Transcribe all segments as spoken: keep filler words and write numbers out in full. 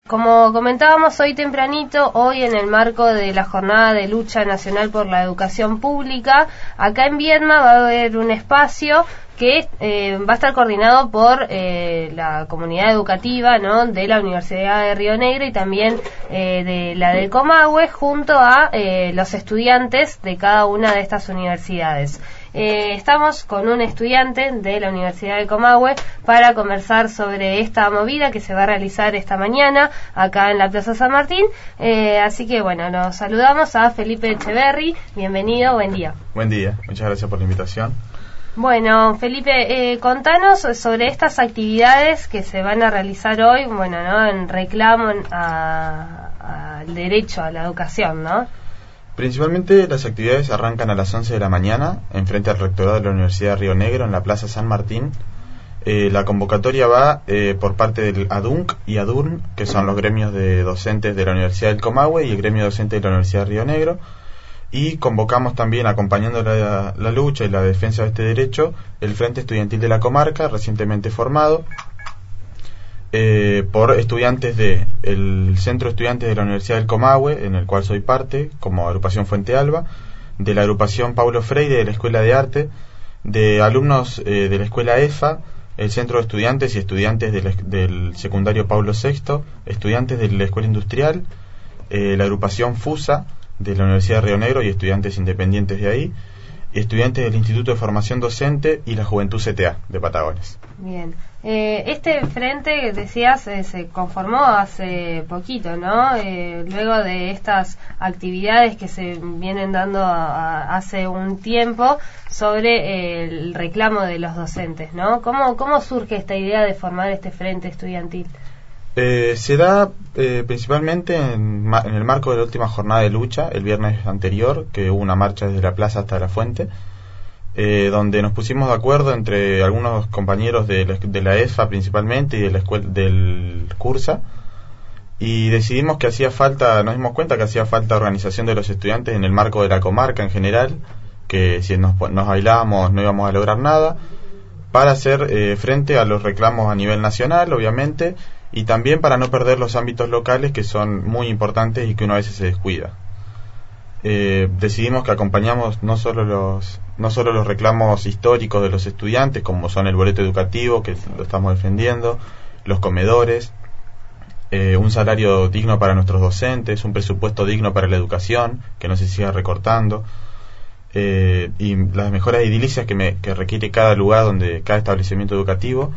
Como comentábamos hoy tempranito, hoy en el marco de la Jornada de Lucha Nacional por la Educación Pública, acá en Viedma va a haber un espacio que eh, va a estar coordinado por eh, la comunidad educativa, ¿no?, de la Universidad de Río Negro y también eh, de la del Comahue, junto a eh, los estudiantes de cada una de estas universidades. Eh, estamos con un estudiante de la Universidad del Comahue para conversar sobre esta movida que se va a realizar esta mañana acá en la Plaza San Martín. Eh, así que bueno, nos saludamos a Felipe Echeverry. Bienvenido, buen día. Buen día, muchas gracias por la invitación. Bueno, Felipe, eh, contanos sobre estas actividades que se van a realizar hoy, bueno, ¿no?, en reclamo al derecho a la educación, ¿no? Principalmente las actividades arrancan a las once de la mañana, en frente al rectorado de la Universidad de Río Negro, en la Plaza San Martín. Eh, la convocatoria va eh, por parte del ADUNC y ADURN, que son los gremios de docentes de la Universidad del Comahue y el gremio docente de la Universidad de Río Negro. Y convocamos también, acompañando la, la lucha y la defensa de este derecho, el Frente Estudiantil de la Comarca, recientemente formado eh, por estudiantes de el Centro de Estudiantes de la Universidad del Comahue, en el cual soy parte, como agrupación Fuente Alba, de la agrupación Paulo Freire de la Escuela de Arte, de alumnos eh, de la Escuela E F A, el Centro de Estudiantes y estudiantes del, del secundario Pablo sexto, estudiantes de la Escuela Industrial, eh, la agrupación FUSA, de la Universidad de Río Negro y estudiantes independientes de ahí, y estudiantes del Instituto de Formación Docente y la Juventud C T A de Patagones. Bien, eh, este frente, decías, eh, se conformó hace poquito, ¿no? Eh, luego de estas actividades que se vienen dando a, a, hace un tiempo sobre eh, el reclamo de los docentes, ¿no? ¿Cómo, cómo surge esta idea de formar este frente estudiantil? Eh, se da eh, principalmente en, ma- en el marco de la última jornada de lucha, el viernes anterior, que hubo una marcha desde la plaza hasta la fuente, eh, donde nos pusimos de acuerdo entre algunos compañeros de la, de la E F A principalmente y de la escuela, del CURSA, y decidimos que hacía falta, nos dimos cuenta que hacía falta organización de los estudiantes en el marco de la comarca en general, que si nos, nos bailábamos no íbamos a lograr nada, para hacer eh, frente a los reclamos a nivel nacional, obviamente, y también para no perder los ámbitos locales que son muy importantes y que uno a veces se descuida. Eh, decidimos que acompañamos no solo los no solo los reclamos históricos de los estudiantes, como son el boleto educativo, que lo estamos defendiendo, los comedores, eh, un salario digno para nuestros docentes, un presupuesto digno para la educación, que no se siga recortando, eh, y las mejoras edilicias que, me, que requiere cada lugar, donde cada establecimiento educativo.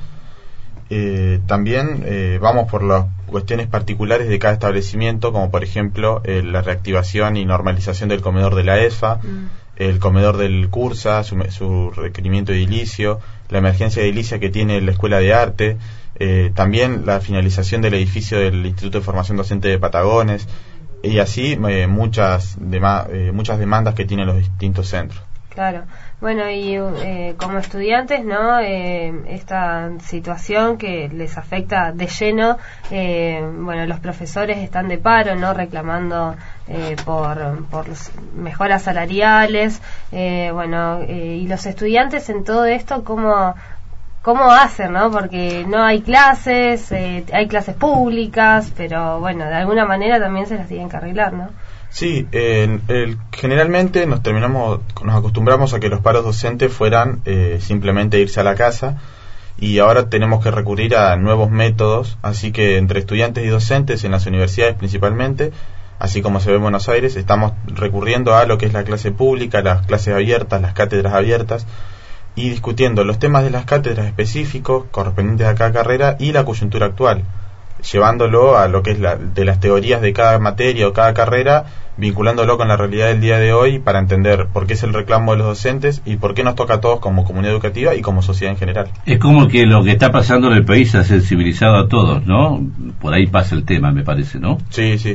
Eh, también eh, vamos por las cuestiones particulares de cada establecimiento, como por ejemplo eh, la reactivación y normalización del comedor de la E F A, mm. el comedor del CURSA, su, su requerimiento edilicio, la emergencia edilicia que tiene la Escuela de Arte, eh, también la finalización del edificio del Instituto de Formación Docente de Patagones, y así eh, muchas, dema- eh, muchas demandas que tienen los distintos centros. Claro, bueno, y eh, como estudiantes, ¿no? Eh, esta situación que les afecta de lleno, eh, bueno, los profesores están de paro, ¿no? Reclamando eh, por, por mejoras salariales, eh, bueno, eh, y los estudiantes en todo esto, ¿cómo, cómo hacen, no? Porque no hay clases, eh, hay clases públicas, pero bueno, de alguna manera también se las tienen que arreglar, ¿no? Sí, eh, el, generalmente nos terminamos, nos acostumbramos a que los paros docentes fueran eh, simplemente irse a la casa, y ahora tenemos que recurrir a nuevos métodos, así que entre estudiantes y docentes en las universidades principalmente, así como se ve en Buenos Aires, estamos recurriendo a lo que es la clase pública, las clases abiertas, las cátedras abiertas, y discutiendo los temas de las cátedras específicos correspondientes a cada carrera y la coyuntura actual, llevándolo a lo que es la, de las teorías de cada materia o cada carrera, vinculándolo con la realidad del día de hoy para entender por qué es el reclamo de los docentes y por qué nos toca a todos como comunidad educativa y como sociedad en general. Es como que lo que está pasando en el país ha sensibilizado a todos, ¿no? Por ahí pasa el tema, me parece, ¿no? Sí, sí.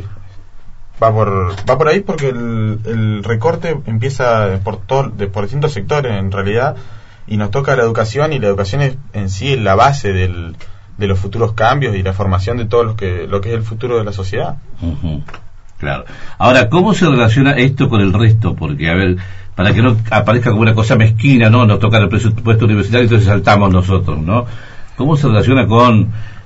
Va por va por ahí porque el, el recorte empieza por, todo, de, por distintos sectores en realidad, y nos toca la educación, y la educación es en sí la base del, de los futuros cambios y la formación de todo lo que, lo que es el futuro de la sociedad. Uh-huh. Claro. Ahora, ¿cómo se relaciona esto con el resto? Porque, a ver, para que no aparezca como una cosa mezquina, ¿no? Nos toca el presupuesto universitario y entonces saltamos nosotros, ¿no? ¿Cómo se relaciona con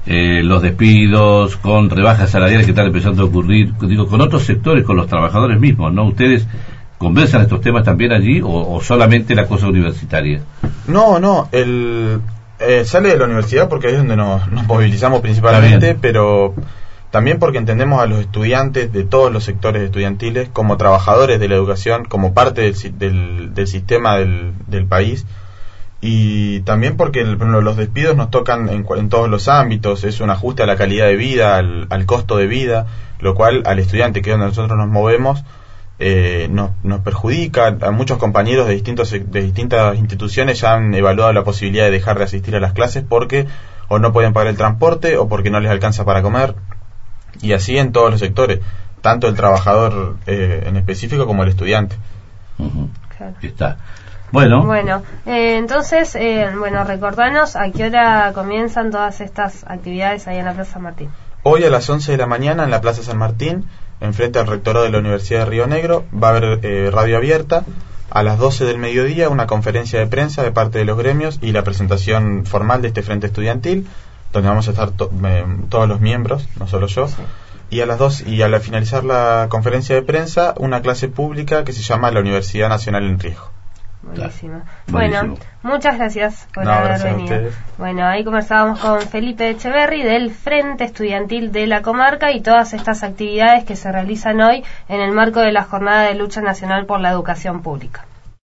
eh, los despidos, con rebajas salariales que están empezando a ocurrir, digo, con otros sectores, con los trabajadores mismos, ¿no? ¿Ustedes conversan estos temas también allí o, o solamente la cosa universitaria? No, no, el eh, sale de la universidad porque ahí es donde nos, nos movilizamos principalmente, pero también porque entendemos a los estudiantes de todos los sectores estudiantiles como trabajadores de la educación, como parte del, del, del sistema del, del país, y también porque el, los despidos nos tocan en, en todos los ámbitos, es un ajuste a la calidad de vida, al, al costo de vida, lo cual al estudiante, que es donde nosotros nos movemos, eh, nos, nos perjudica. A muchos compañeros de, distintos, de distintas instituciones ya han evaluado la posibilidad de dejar de asistir a las clases porque o no pueden pagar el transporte o porque no les alcanza para comer. Y así en todos los sectores, tanto el trabajador eh, en específico como el estudiante. Uh-huh. Claro. Está. Bueno, bueno eh, entonces, eh, bueno, recordanos a qué hora comienzan todas estas actividades ahí en la Plaza San Martín. Hoy a las once de la mañana en la Plaza San Martín, enfrente al rectorado de la Universidad de Río Negro, va a haber eh, radio abierta. A las doce del mediodía una conferencia de prensa de parte de los gremios y la presentación formal de este frente estudiantil, donde vamos a estar to- eh, todos los miembros, no solo yo. Sí. Y a las dos, y al finalizar la conferencia de prensa, una clase pública que se llama La Universidad Nacional en Riesgo. Buenísimo. Bueno, muchas gracias por no, haber gracias venido. Bueno, ahí conversábamos con Felipe Echeverri del Frente Estudiantil de la Comarca y todas estas actividades que se realizan hoy en el marco de la Jornada de Lucha Nacional por la Educación Pública.